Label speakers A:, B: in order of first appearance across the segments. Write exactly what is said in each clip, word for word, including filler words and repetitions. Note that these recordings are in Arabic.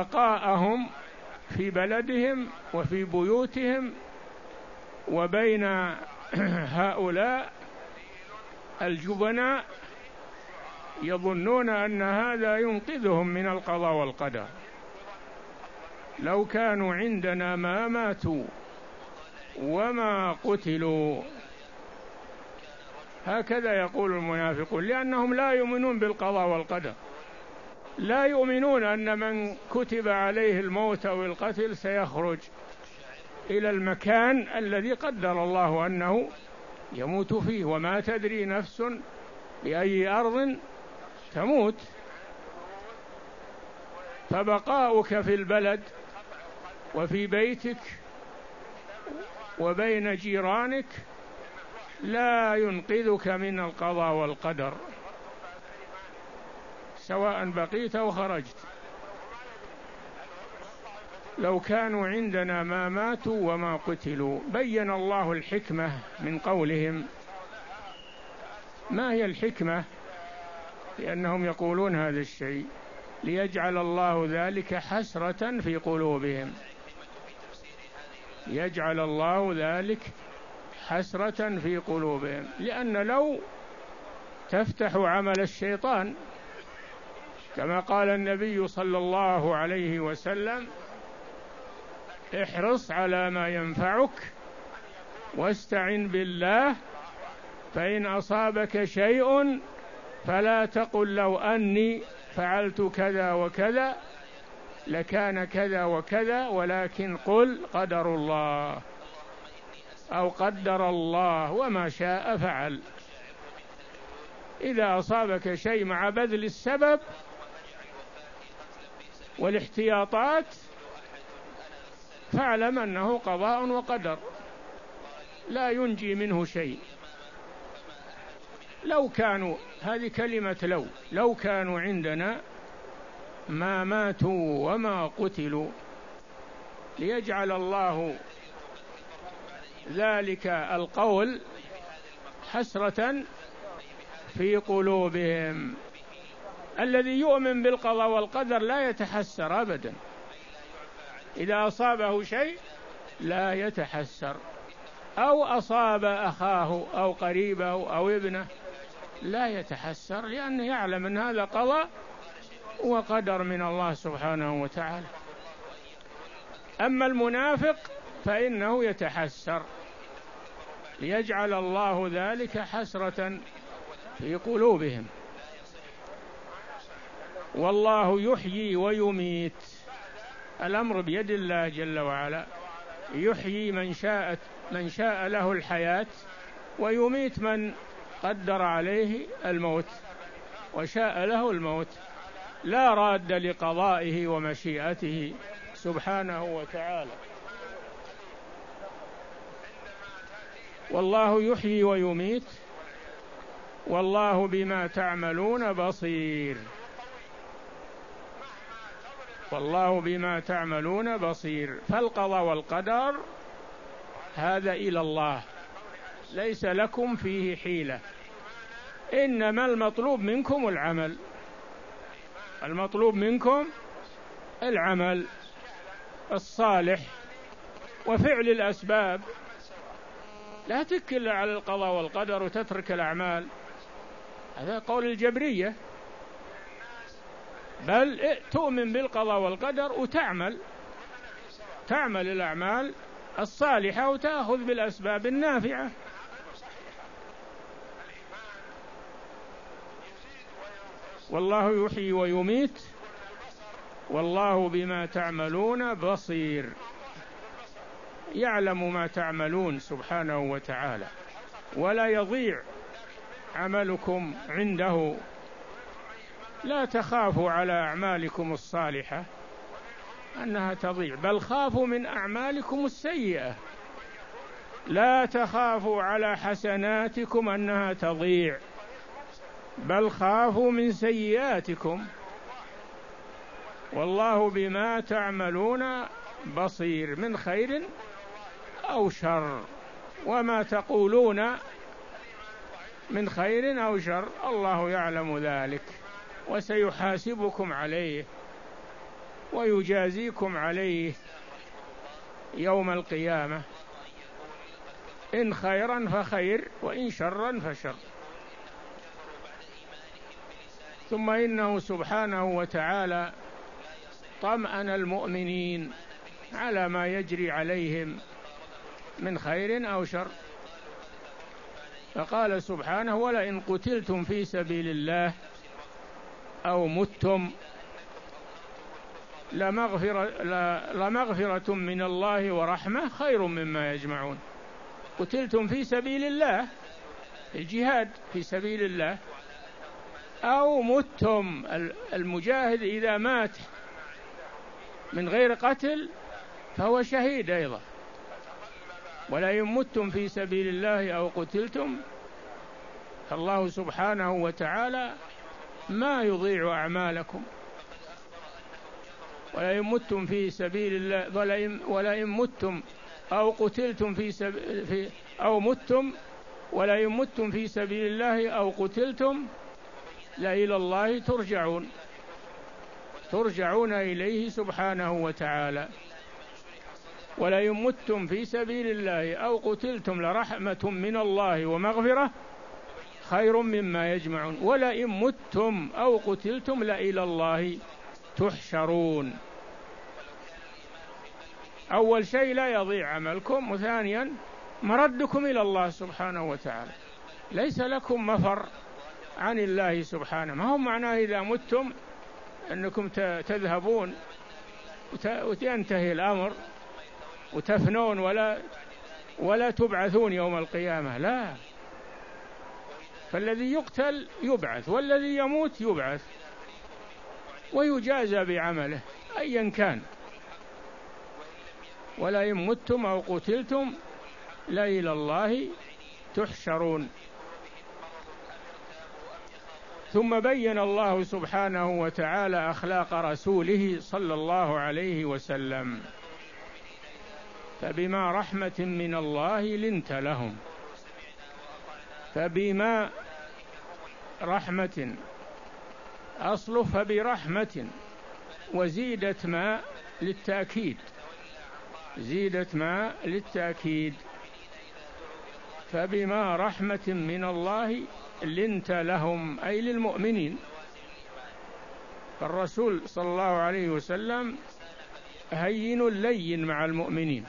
A: بقاءهم في بلدهم وفي بيوتهم، وبين هؤلاء الجبناء يظنون أن هذا ينقذهم من القضاء والقدر. لو كانوا عندنا ما ماتوا وما قتلوا، هكذا يقول المنافقون، لأنهم لا يؤمنون بالقضاء والقدر، لا يؤمنون أن من كتب عليه الموت أو القتل سيخرج إلى المكان الذي قدر الله أنه يموت فيه، وما تدري نفس بأي أرض تموت. فبقاؤك في البلد وفي بيتك وبين جيرانك لا ينقذك من القضاء والقدر، سواء بقيت أو خرجت. لو كانوا عندنا ما ماتوا وما قتلوا. بين الله الحكمة من قولهم. ما هي الحكمة؟ لأنهم يقولون هذا الشيء ليجعل الله ذلك حسرة في قلوبهم، يجعل الله ذلك حسرة في قلوبهم، لأن لو تفتح عمل الشيطان كما قال النبي صلى الله عليه وسلم: احرص على ما ينفعك واستعن بالله، فإن أصابك شيء فلا تقل لو أني فعلت كذا وكذا لكان كذا وكذا، ولكن قل قدر الله أو قدر الله وما شاء فعل. إذا أصابك شيء مع بذل السبب والاحتياطات فاعلم أنه قضاء وقدر، لا ينجي منه شيء. لو كانوا، هذه كلمة لو، لو كانوا عندنا ما ماتوا وما قتلوا، ليجعل الله ذلك القول حسرة في قلوبهم. الذي يؤمن بالقضاء والقدر لا يتحسر أبدا، إذا أصابه شيء لا يتحسر، أو أصاب أخاه أو قريبه أو ابنه لا يتحسر، لأنه يعلم أن هذا قضاء وقدر من الله سبحانه وتعالى. أما المنافق فإنه يتحسر، ليجعل الله ذلك حسرة في قلوبهم. والله يحيي ويميت، الأمر بيد الله جل وعلا، يحيي من شاء من شاء له الحياة، ويميت من قدر عليه الموت وشاء له الموت، لا راد لقضائه ومشيئته سبحانه وتعالى. والله يحيي ويميت والله بما تعملون بصير، والله بما تعملون بصير. فالقضاء والقدر هذا إلى الله، ليس لكم فيه حيلة، إنما المطلوب منكم العمل، المطلوب منكم العمل الصالح وفعل الأسباب. لا تكل على القضاء والقدر وتترك الأعمال، هذا قول الجبرية، بل تؤمن بالقضاء والقدر وتعمل، تعمل الأعمال الصالحة وتأخذ بالأسباب النافعة. والله يحيي ويميت والله بما تعملون بصير، يعلم ما تعملون سبحانه وتعالى، ولا يضيع عملكم عنده. لا تخافوا على أعمالكم الصالحة أنها تضيع، بل خافوا من أعمالكم السيئة، لا تخافوا على حسناتكم أنها تضيع، بل خافوا من سيئاتكم. والله بما تعملون بصير، من خير أو شر، وما تقولون من خير أو شر الله يعلم ذلك وسيحاسبكم عليه. ويجازيكم عليه يوم القيامة، إن خيرا فخير وإن شرا فشر. ثم إنه سبحانه وتعالى طمأن المؤمنين على ما يجري عليهم من خير أو شر، فقال سبحانه: ولئن قتلتم في سبيل الله أو متم لمغفرة, لمغفرة من الله ورحمة خير مما يجمعون. قتلتم في سبيل الله، الجهاد في سبيل الله، أو متم، المجاهد إذا مات من غير قتل فهو شهيد أيضا. ولئن متم في سبيل الله أو قتلتم، فالله سبحانه وتعالى ما يضيع أعمالكم. ولئن متم في سبيل الله ولئن, ولئن متم أو قتلتم في, سب... في أو متم ولئن متم في سبيل الله أو قتلتم لإلى الله ترجعون، ترجعون إليه سبحانه وتعالى. ولئن متم في سبيل الله أو قتلتم لرحمة من الله ومغفرة خير مما يجمعون. ولئن متم أو قتلتم لإلى الله تحشرون. أول شيء لا يضيع عملكم، وثانيا مردكم إلى الله سبحانه وتعالى، ليس لكم مفر عن الله سبحانه. ما هو معناه إذا متم أنكم تذهبون وتنتهي الأمر وتفنون ولا ولا تبعثون يوم القيامة، لا، فالذي يقتل يبعث والذي يموت يبعث ويجازى بعمله أيا كان. ولئن متم أو قتلتم لإلى الله تحشرون. ثم بين الله سبحانه وتعالى أخلاق رسوله صلى الله عليه وسلم: فبما رحمة من الله لنت لهم. فبما رحمة، أصله فبرحمة، وزيدت ما للتأكيد، زيدت ما للتأكيد. فبما رحمة من الله لنت لهم، أي للمؤمنين. فالرسول صلى الله عليه وسلم هين لين مع المؤمنين.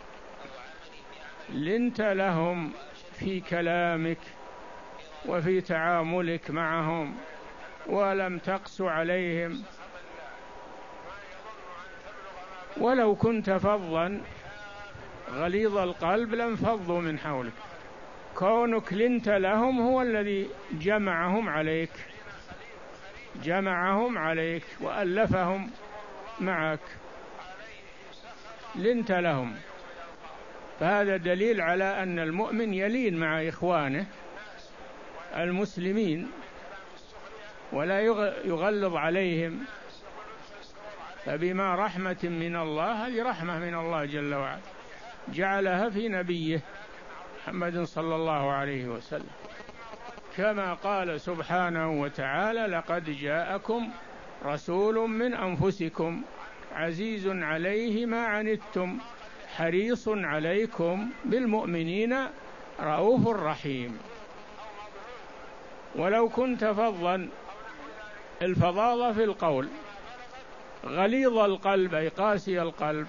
A: لنت لهم في كلامك وفي تعاملك معهم، ولم تقس عليهم. ولو كنت فظا غليظ القلب لانفضوا من حولك. كونك لنت لهم هو الذي جمعهم عليك، جمعهم عليك وألفهم معك. لنت لهم، فهذا دليل على أن المؤمن يلين مع إخوانه المسلمين ولا يغلظ عليهم. فبما رحمة من الله، هذه رحمة من الله جل وعلا جعلها في نبيه محمد صلى الله عليه وسلم، كما قال سبحانه وتعالى: لقد جاءكم رسول من أنفسكم عزيز عليه ما عنتم حريص عليكم بالمؤمنين رؤوف رحيم. ولو كنت فظا، الفظاظة في القول، غليظ القلب أي قاسي القلب،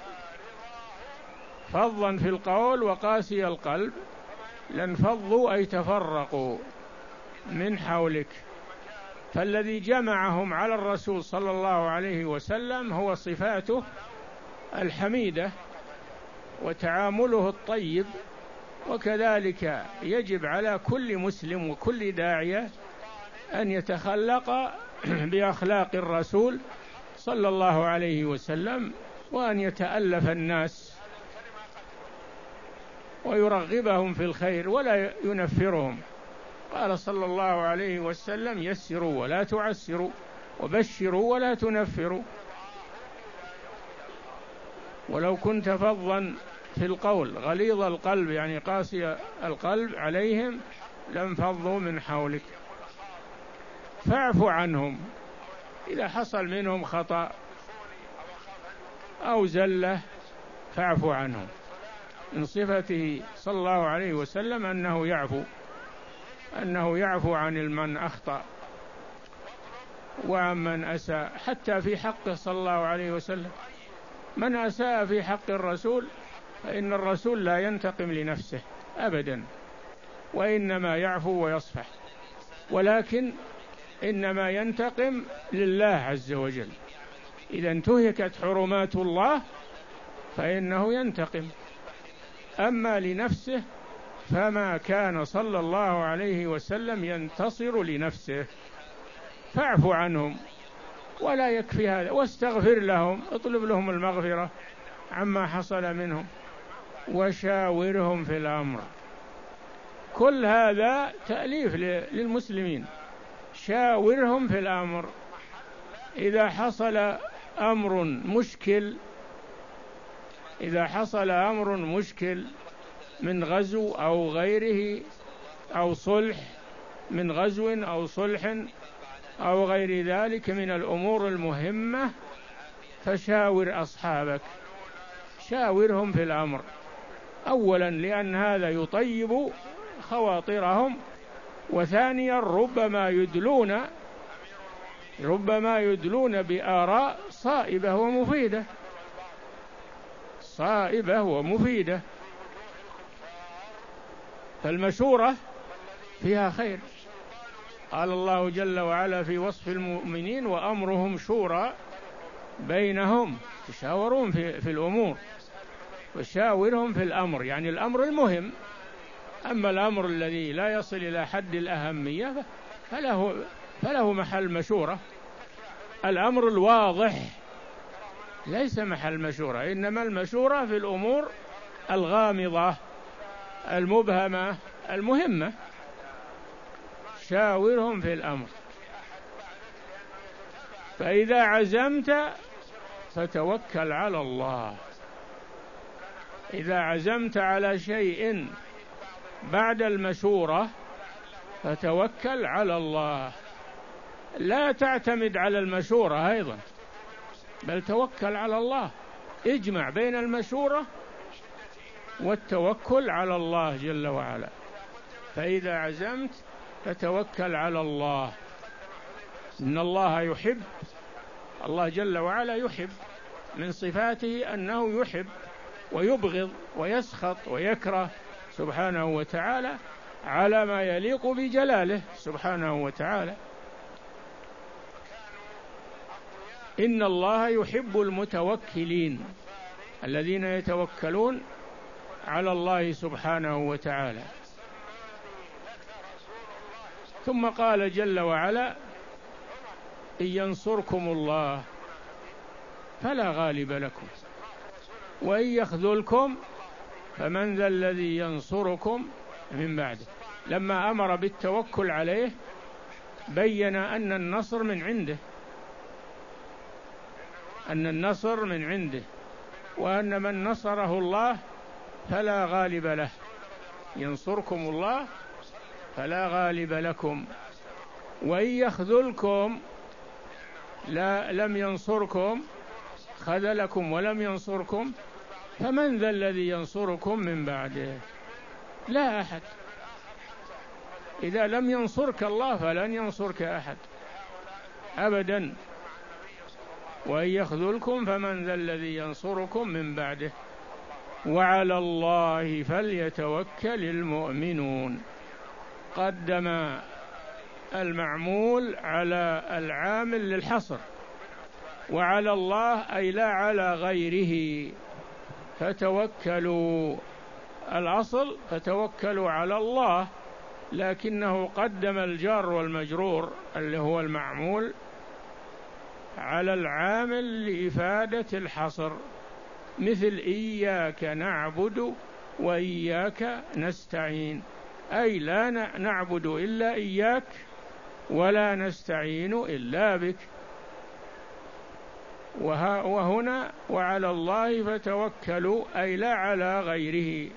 A: فظا في القول وقاسي القلب، لانفضوا أي تفرقوا من حولك. فالذي جمعهم على الرسول صلى الله عليه وسلم هو صفاته الحميدة وتعامله الطيب. وكذلك يجب على كل مسلم وكل داعية أن يتخلق بأخلاق الرسول صلى الله عليه وسلم، وأن يتألف الناس ويرغبهم في الخير ولا ينفرهم. قال صلى الله عليه وسلم: يسروا ولا تعسروا، وبشروا ولا تنفروا. ولو كنت فظا في القول غليظ القلب يعني قاسي القلب عليهم لانفضوا من حولك. فاعف عنهم إذا حصل منهم خطأ أو زلة فاعف عنهم. من صفته صلى الله عليه وسلم أنه يعفو، أنه يعفو عن من أخطأ ومن أساء، حتى في حقه صلى الله عليه وسلم. من أساء في حق الرسول فإن الرسول لا ينتقم لنفسه أبدا، وإنما يعفو ويصفح، ولكن إنما ينتقم لله عز وجل. إذا انتهكت حرمات الله فإنه ينتقم، أما لنفسه فما كان صلى الله عليه وسلم ينتصر لنفسه. فاعف عنهم، ولا يكفي هذا، واستغفر لهم، اطلب لهم المغفرة عما حصل منهم، وشاورهم في الأمر. كل هذا تأليف للمسلمين، شاورهم في الأمر. إذا حصل أمر مشكل إذا حصل أمر مشكل من غزو أو غيره، أو صلح، من غزو أو صلح أو غير ذلك من الأمور المهمة، فشاور أصحابك، شاورهم في الأمر. أولا لأن هذا يطيب خواطرهم، وثانيا ربما يدلون ربما يدلون بآراء صائبة ومفيدة صائبة ومفيدة فالمشورة فيها خير. قال الله جل وعلا في وصف المؤمنين: وأمرهم شورى بينهم، تشاورون في, في الأمور، وشاورهم في الأمر، يعني الأمر المهم. أما الأمر الذي لا يصل إلى حد الأهمية فله, فله محل مشورة. الأمر الواضح ليس محل مشورة، إنما المشورة في الأمور الغامضة المبهمة المهمة. شاورهم في الأمر. فإذا عزمت فتوكل على الله. إذا عزمت على شيء بعد المشورة فتوكل على الله، لا تعتمد على المشورة أيضا، بل توكل على الله. اجمع بين المشورة والتوكل على الله جل وعلا. فإذا عزمت فتوكل على الله. إن الله يحب، الله جل وعلا يحب، من صفاته أنه يحب ويبغض ويسخط ويكره سبحانه وتعالى على ما يليق بجلاله سبحانه وتعالى. إن الله يحب المتوكلين الذين يتوكلون على الله سبحانه وتعالى. ثم قال جل وعلا: إن ينصركم الله فلا غالب لكم وإن يخذلكم فمن ذا الذي ينصركم من بعده. لما أمر بالتوكل عليه بين أن النصر من عنده أن النصر من عنده وأن من نصره الله فلا غالب له. ينصركم الله فلا غالب لكم، وإن يخذلكم لا لم ينصركم، خذلكم ولم ينصركم، فمن ذا الذي ينصركم من بعده؟ لا أحد. إذا لم ينصرك الله فلن ينصرك أحد أبدا. وإن يخذلكم فمن ذا الذي ينصركم من بعده وعلى الله فليتوكل المؤمنون. قدم المعمول على العامل للحصر، وعلى الله أي لا على غيره. فتوكلوا، الأصل فتوكلوا على الله، لكنه قدم الجار والمجرور اللي هو المعمول على العامل لإفادة الحصر، مثل إياك نعبد وإياك نستعين، أي لا نعبد إلا إياك ولا نستعين إلا بك. وهنا وعلى الله فتوكلوا أي لا على غيره.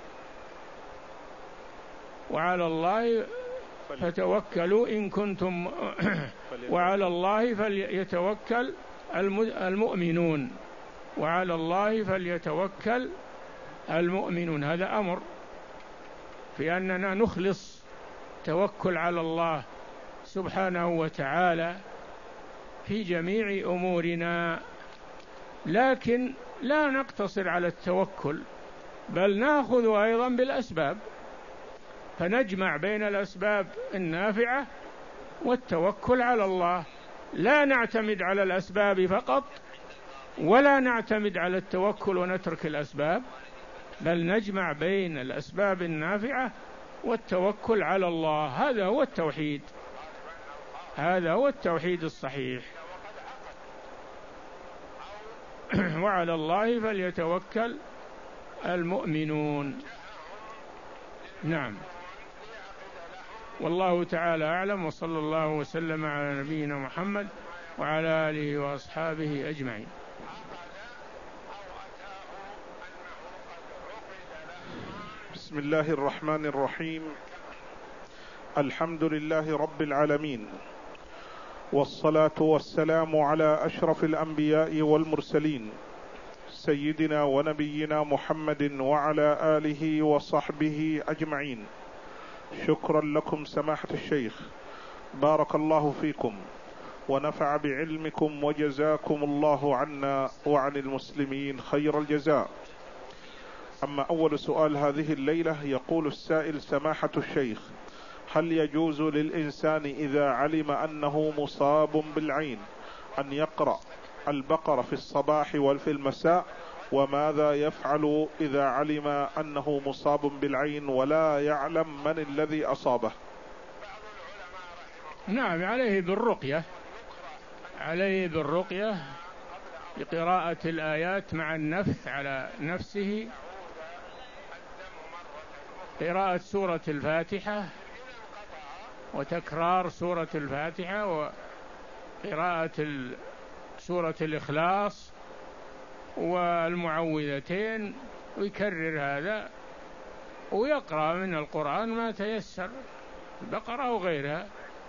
A: وعلى الله فتوكلوا إن كنتم وعلى الله فليتوكل المؤمنون. وعلى الله فليتوكل المؤمنون. هذا أمر في أننا نخلص توكل على الله سبحانه وتعالى في جميع أمورنا، لكن لا نقتصر على التوكل، بل نأخذ أيضا بالأسباب، فنجمع بين الأسباب النافعة والتوكل على الله، لا نعتمد على الأسباب فقط ولا نعتمد على التوكل ونترك الأسباب، بل نجمع بين الأسباب النافعة والتوكل على الله. هذا هو التوحيد، هذا هو التوحيد الصحيح. وعلى الله فليتوكل المؤمنون. نعم، والله تعالى أعلم، وصلى الله وسلم على نبينا محمد وعلى آله وأصحابه أجمعين.
B: بسم الله الرحمن الرحيم. الحمد لله رب العالمين، والصلاة والسلام على أشرف الأنبياء والمرسلين سيدنا ونبينا محمد وعلى آله وصحبه أجمعين. شكرا لكم سماحة الشيخ، بارك الله فيكم ونفع بعلمكم وجزاكم الله عنا وعن المسلمين خير الجزاء. أما أول سؤال هذه الليلة، يقول السائل: سماحة الشيخ، هل يجوز للإنسان إذا علم أنه مصاب بالعين أن يقرأ البقرة في الصباح وفي المساء؟ وماذا يفعل إذا علم أنه مصاب بالعين ولا يعلم من الذي أصابه؟
A: نعم، عليه بالرقية، عليه بالرقية بقراءة الآيات مع النفث على نفسه، قراءة سورة الفاتحة وتكرار سورة الفاتحة وقراءة سورة الإخلاص والمعوذتين، ويكرر هذا ويقرأ من القرآن ما تيسر، البقرة وغيرها،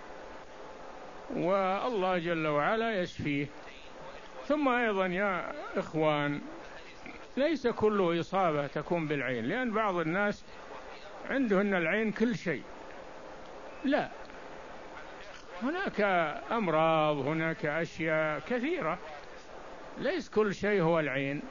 A: والله جل وعلا يشفيه. ثم أيضا يا إخوان، ليس كل إصابة تكون بالعين، لأن بعض الناس عندهن العين كل شيء، لا، هناك أمراض، هناك أشياء كثيرة، ليس كل شيء هو العين،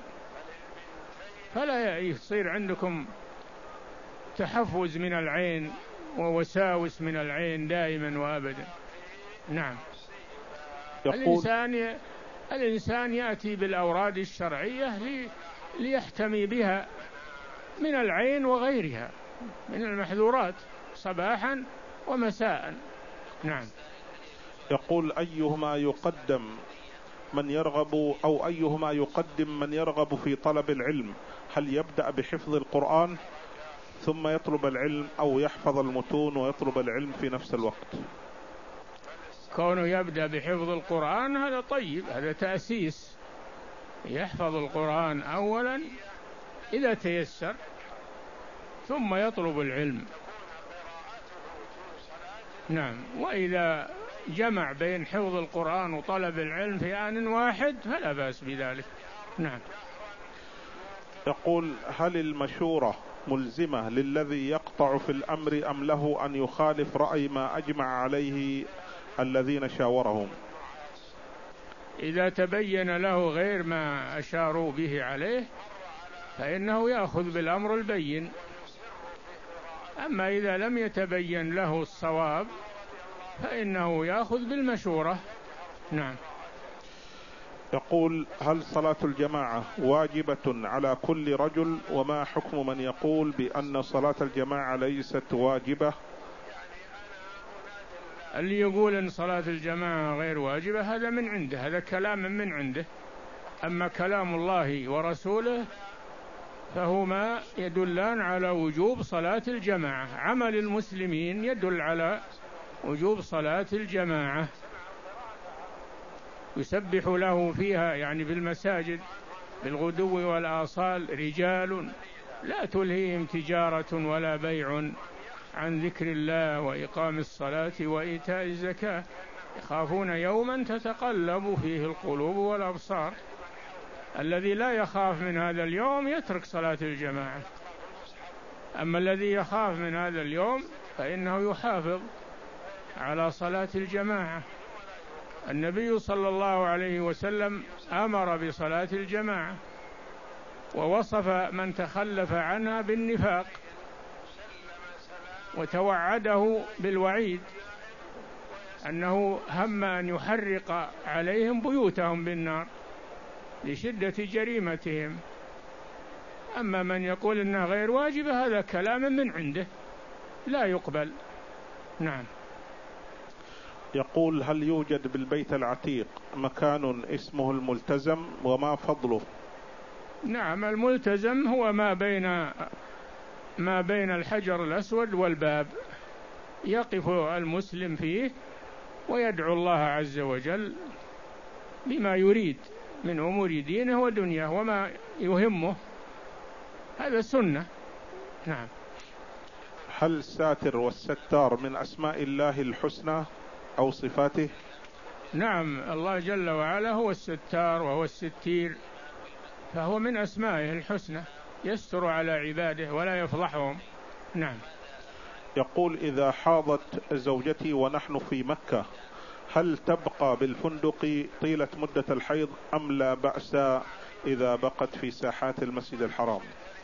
A: فلا يصير عندكم تحفز من العين ووساوس من العين دائما وأبدا. نعم، الإنسان الإنسان يأتي بالأوراد الشرعية ليحتمي بها من العين وغيرها من المحذورات صباحا ومساء. نعم.
B: يقول: أيهما يقدم من يرغب أو أيهما يقدم من يرغب في طلب العلم؟ هل يبدأ بحفظ القرآن ثم يطلب العلم، أو يحفظ المتون ويطلب العلم في نفس الوقت؟
A: كونه يبدأ بحفظ القرآن هذا طيب، هذا تأسيس، يحفظ القرآن أولا إذا تيسر ثم يطلب العلم. نعم، وإذا جمع بين حفظ القرآن وطلب العلم في آن واحد فلا بأس بذلك. نعم.
B: يقول: هل المشورة ملزمة للذي يقطع في الأمر أم له أن يخالف رأي ما أجمع عليه الذين شاورهم؟
A: إذا تبين له غير ما أشاروا به عليه فإنه يأخذ بالأمر البين، أما إذا لم يتبين له الصواب فإنه يأخذ بالمشورة. نعم.
B: يقول: هل صلاة الجماعة واجبة على كل رجل؟ وما حكم من يقول بأن صلاة الجماعة ليست واجبة؟
A: اللي يقول أن صلاة الجماعة غير واجبة هذا من عنده، هذا كلام من عنده، أما كلام الله ورسوله فهما يدلان على وجوب صلاة الجماعة. عمل المسلمين يدل على وجوب صلاة الجماعة، يسبح له فيها يعني بالمساجد بالغدو والآصال رجال لا تلهيهم تجارة ولا بيع عن ذكر الله وإقام الصلاة وإيتاء الزكاة يخافون يوما تتقلب فيه القلوب والأبصار. الذي لا يخاف من هذا اليوم يترك صلاة الجماعة، أما الذي يخاف من هذا اليوم فإنه يحافظ على صلاة الجماعة. النبي صلى الله عليه وسلم أمر بصلاة الجماعة ووصف من تخلف عنها بالنفاق وتوعده بالوعيد أنه هم أن يحرق عليهم بيوتهم بالنار لشدة جريمتهم. أما من يقول إنها غير واجبة هذا كلام من عنده لا يقبل. نعم.
B: يقول: هل يوجد بالبيت العتيق مكان اسمه الملتزم وما فضله؟
A: نعم، الملتزم هو ما بين ما بين الحجر الأسود والباب، يقف المسلم فيه ويدعو الله عز وجل بما يريد من أمور دينه ودنياه وما يهمه، هذا سنة. نعم.
B: هل الساتر والستار من أسماء الله الحسنى أو صفاته؟
A: نعم، الله جل وعلا هو الستار وهو الستير، فهو من أسمائه الحسنى، يستر على عباده ولا يفضحهم. نعم.
B: يقول: إذا حاضت زوجتي ونحن في مكة هل تبقى بالفندق طيلة مدة الحيض أم لا بأس إذا بقت في ساحات المسجد الحرام؟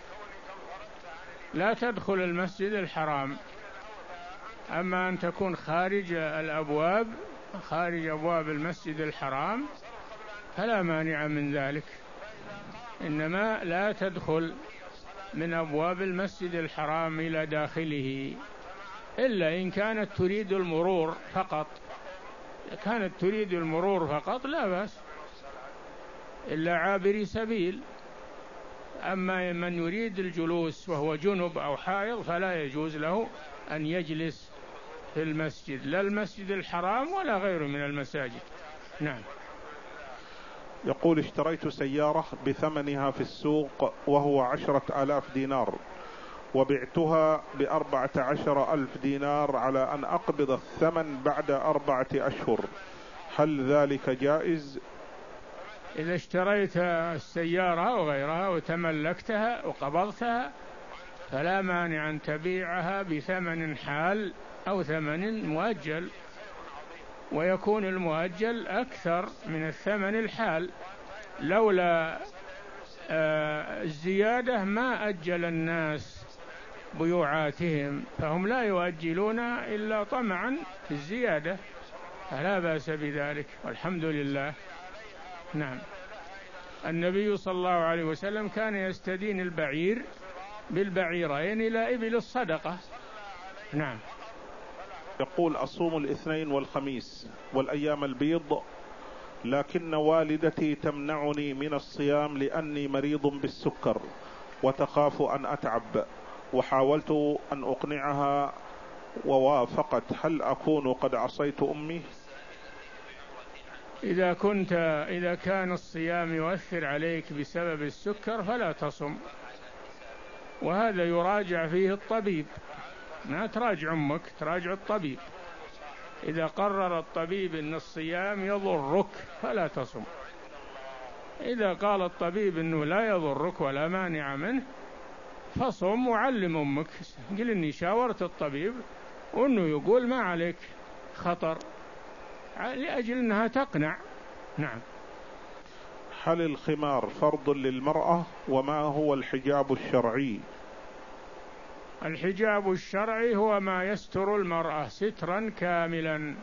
A: لا تدخل المسجد الحرام، أما أن تكون خارج الأبواب خارج أبواب المسجد الحرام فلا مانع من ذلك، إنما لا تدخل من أبواب المسجد الحرام إلى داخله إلا إن كانت تريد المرور فقط. كانت تريد المرور فقط لا بأس، إلا عابري سبيل. أما من يريد الجلوس وهو جنب أو حائض فلا يجوز له أن يجلس في المسجد، لا المسجد الحرام ولا غيره من المساجد. نعم.
B: يقول: اشتريت سيارة بثمنها في السوق وهو عشرة آلاف دينار وبعتها بأربعة عشر ألف دينار على أن أقبض الثمن بعد أربعة أشهر، هل ذلك جائز؟
A: إذا اشتريت السيارة وغيرها وتملكتها وقبضتها فلا مانع أن تبيعها بثمن حال أو ثمن مؤجل، ويكون المؤجل أكثر من الثمن الحال. لولا الزيادة ما أجل الناس بيوعاتهم، فهم لا يؤجلون إلا طمعا في الزيادة، فلا بأس بذلك والحمد لله. نعم. النبي صلى الله عليه وسلم كان يستدين البعير بالبعيرين إلى إبل الصدقة. نعم.
B: يقول: أصوم الاثنين والخميس والأيام البيض، لكن والدتي تمنعني من الصيام لأني مريض بالسكر وتخاف أن أتعب، وحاولت أن أقنعها ووافقت، هل أكون قد عصيت أمي؟
A: إذا كنت إذا كان الصيام يؤثر عليك بسبب السكر فلا تصم، وهذا يراجع فيه الطبيب، ما تراجع أمك، تراجع الطبيب. إذا قرر الطبيب أن الصيام يضرك فلا تصم، إذا قال الطبيب أنه لا يضرك ولا مانع منه فصم، وعلم أمك، قل إني شاورت الطبيب وأنه يقول ما عليك خطر، لأجل أنها تقنع. نعم.
B: هل الخمار فرض للمرأة وما هو الحجاب الشرعي؟
A: الحجاب الشرعي هو ما يستر المرأة سترا كاملا،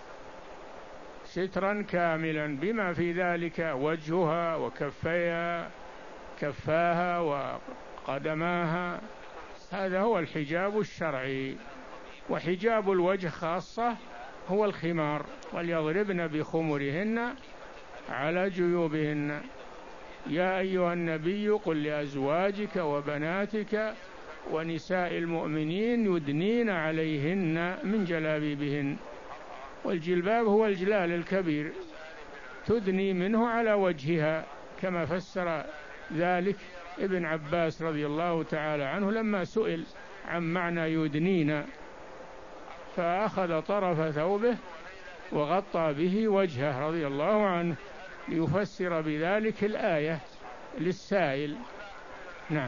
A: سترا كاملا بما في ذلك وجهها وكفيها كفاها وقدماها، هذا هو الحجاب الشرعي. وحجاب الوجه خاصة هو الخمار، وليضربن بخمرهن على جيوبهن. يا أيها النبي قل لأزواجك وبناتك ونساء المؤمنين يدنين عليهن من جلابيبهن. والجلباب هو الجلال الكبير، تدني منه على وجهها، كما فسر ذلك ابن عباس رضي الله تعالى عنه لما سئل عن معنى يدنين، فأخذ طرف ثوبه وغطى به وجهه رضي الله عنه ليفسر بذلك الآية للسائل. نعم.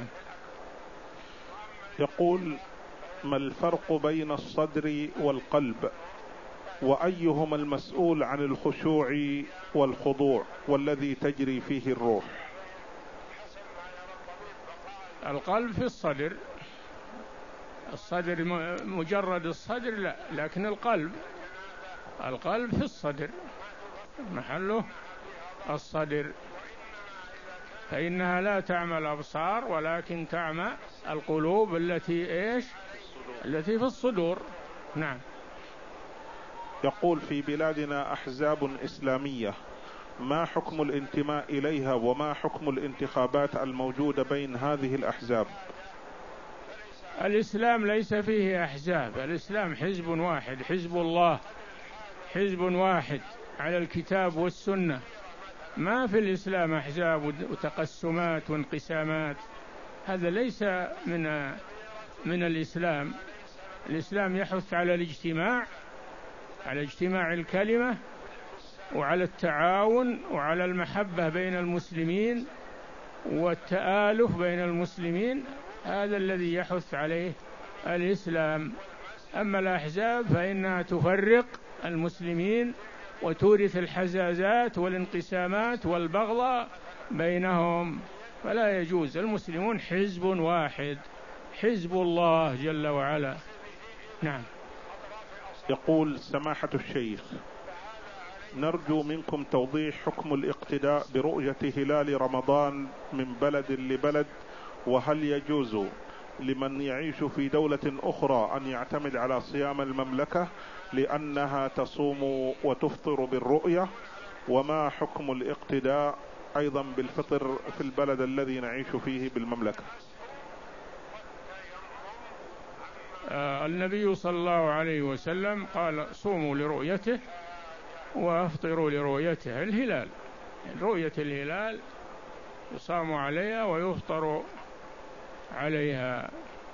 B: يقول: ما الفرق بين الصدر والقلب، وأيهما المسؤول عن الخشوع والخضوع والذي تجري فيه الروح؟
A: القلب في الصدر، الصدر مجرد الصدر لا، لكن القلب القلب في الصدر محله الصدر، فإنها لا تعمى الأبصار ولكن تعمى القلوب التي إيش التي في الصدور. نعم.
B: يقول: في بلادنا أحزاب إسلامية، ما حكم الانتماء إليها وما حكم الانتخابات الموجودة بين هذه الأحزاب؟
A: الإسلام ليس فيه أحزاب، الإسلام حزب واحد، حزب الله، حزب واحد على الكتاب والسنة. ما في الإسلام أحزاب وتقسمات وانقسامات، هذا ليس من من الإسلام. الإسلام يحث على الاجتماع، على اجتماع الكلمة، وعلى التعاون، وعلى المحبة بين المسلمين والتآلف بين المسلمين، هذا الذي يحث عليه الإسلام. أما الأحزاب فإنها تفرق المسلمين وتورث الحزازات والانقسامات والبغضاء بينهم، فلا يجوز. المسلمون حزب واحد، حزب الله جل وعلا. نعم.
B: يقول: سماحة الشيخ، نرجو منكم توضيح حكم الاقتداء برؤية هلال رمضان من بلد لبلد، وهل يجوز لمن يعيش في دولة أخرى أن يعتمد على صيام المملكة لأنها تصوم وتفطر بالرؤية، وما حكم الاقتداء أيضا بالفطر في البلد الذي نعيش فيه بالمملكة؟
A: آه النبي صلى الله عليه وسلم قال: صوموا لرؤيته وافطروا لرؤيته. الهلال، رؤية الهلال يصام عليها ويفطر عليها.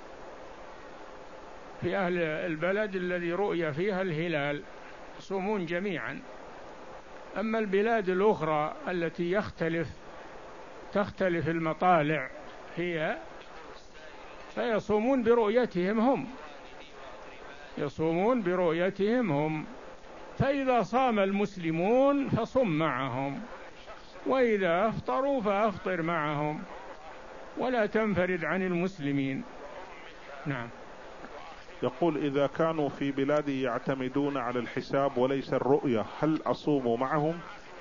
A: في أهل البلد الذي رؤي فيها الهلال يصومون جميعا. أما البلاد الأخرى التي يختلف تختلف المطالع هي، فيصومون برؤيتهم هم، يصومون برؤيتهم هم. فإذا صام المسلمون فصم معهم، وإذا أفطروا فأفطر معهم، ولا تنفرد عن المسلمين. نعم.
B: يقول: إذا كانوا في بلادي يعتمدون على الحساب وليس الرؤية، هل أصوم معهم؟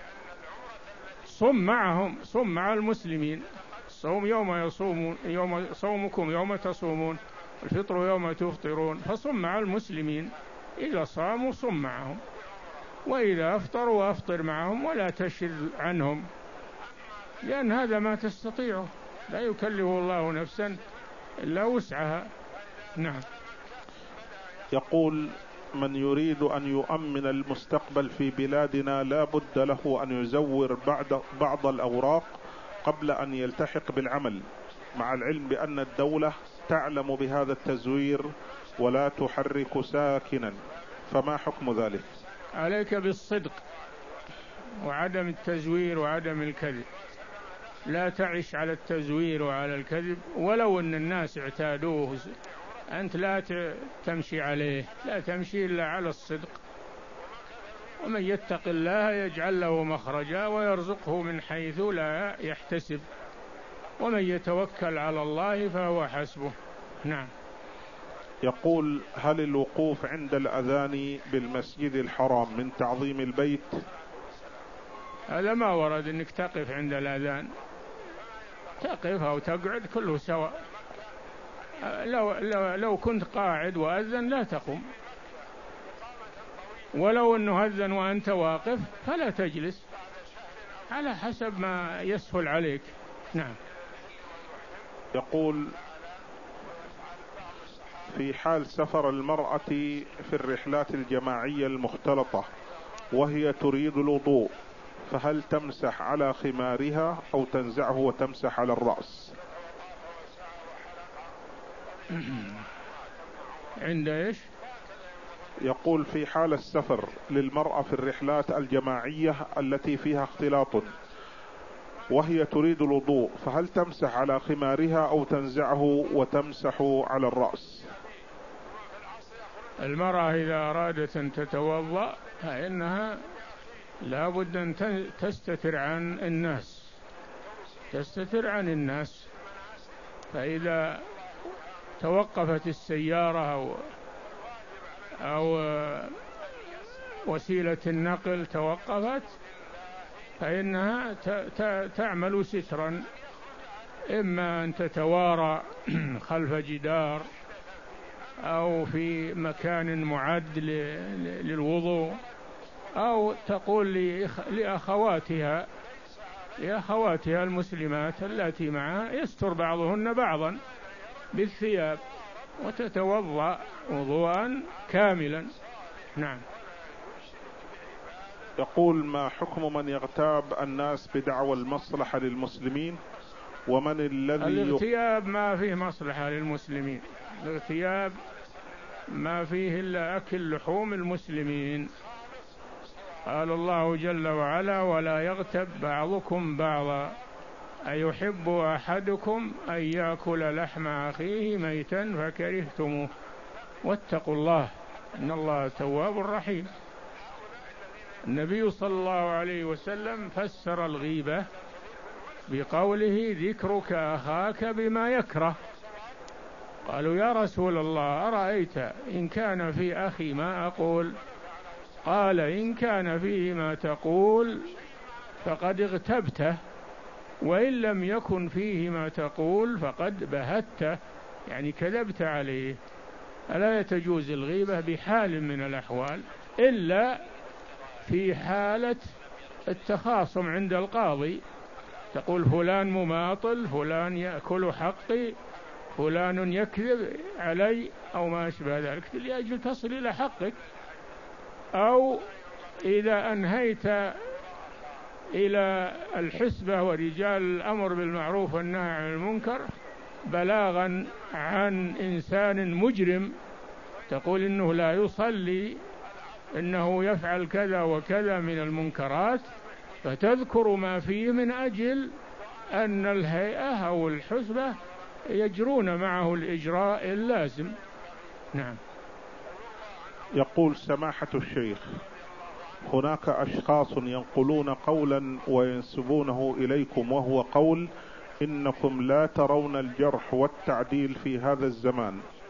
A: صم معهم، صم مع المسلمين. الصوم يوم يصومون، يوم صومكم يوم تصومون، الفطر يوم تفطرون، فصم مع المسلمين. إذا صاموا صم معهم، وإذا أفطروا أفطر معهم، ولا تشل عنهم، لأن هذا ما تستطيعه، لا يكلف الله نفسا إلا وسعها. نعم.
B: يقول: من يريد أن يؤمن المستقبل في بلادنا لا بد له أن يزور بعض بعض الأوراق قبل أن يلتحق بالعمل، مع العلم بأن الدولة تعلم بهذا التزوير ولا تحرك ساكنا، فما حكم ذلك؟
A: عليك بالصدق وعدم التزوير وعدم الكذب، لا تعش على التزوير وعلى الكذب، ولو أن الناس اعتادوه أنت لا تمشي عليه، لا تمشي إلا على الصدق. ومن يتق الله يجعل له مخرجا ويرزقه من حيث لا يحتسب، ومن يتوكل على الله فهو حسبه. نعم.
B: يقول: هل الوقوف عند الأذان بالمسجد الحرام من تعظيم البيت؟
A: هذا ما ورد أنك تقف عند الأذان، تقف أو تقعد كله سواء. لو, لو, لو كنت قاعد وأذن لا تقم، ولو أنه أذن وأنت واقف فلا تجلس، على حسب ما يسهل عليك. نعم.
B: يقول: في حال سفر المرأة في الرحلات الجماعية المختلطة وهي تريد الوضوء، فهل تمسح على خمارها أو تنزعه وتمسح على الرأس؟
A: عند إيش؟
B: يقول: في حال السفر للمرأة في الرحلات الجماعية التي فيها اختلاط، وهي تريد الوضوء، فهل تمسح على خمارها أو تنزعه وتمسح على الرأس؟
A: المرأة إذا أرادت أن تتوضأ فإنها لا بد أن تستتر عن الناس تستتر عن الناس فإذا توقفت السيارة أو, أو وسيلة النقل توقفت فإنها تعمل سترا، إما أن تتوارى خلف جدار أو في مكان معد للوضوء، أو تقول لأخواتها لأخواتها المسلمات التي معها يستر بعضهن بعضا بالثياب وتتوضأ وضوءا كاملا. نعم.
B: يقول: ما حكم من يغتاب الناس بدعوى المصلحة للمسلمين؟ ومن الذي
A: الاغتياب ما فيه مصلحة للمسلمين، الاغتياب ما فيه إلا أكل لحوم المسلمين. قال الله جل وعلا: ولا يغتب بعضكم بعضا أيحب أحدكم أن يأكل لحم أخيه ميتا فكرهتموه واتقوا الله إن الله تواب رحيم. النبي صلى الله عليه وسلم فسر الغيبة بقوله: ذكرك أخاك بما يكره. قالوا: يا رسول الله أرأيت إن كان في أخي ما أقول؟ قال: إن كان فيه ما تقول فقد اغتبته، وإن لم يكن فيه ما تقول فقد بهته، يعني كذبت عليه. ألا تجوز الغيبة بحال من الأحوال إلا في حالة التخاصم عند القاضي، تقول فلان مماطل، فلان يأكل حقي، فلان يكذب علي أو ما أشبه ذلك لأجل تصل إلى حقك. أو إذا أنهيت إلى الحسبة ورجال الأمر بالمعروف والنهي عن المنكر بلاغا عن إنسان مجرم، تقول إنه لا يصلي، إنه يفعل كذا وكذا من المنكرات، فتذكر ما فيه من أجل أن الهيئة أو الحسبة يجرون معه الإجراء اللازم. نعم.
B: يقول: سماحة الشيخ، هناك أشخاص ينقلون قولا وينسبونه إليكم، وهو قول إنكم لا ترون الجرح والتعديل في هذا الزمان،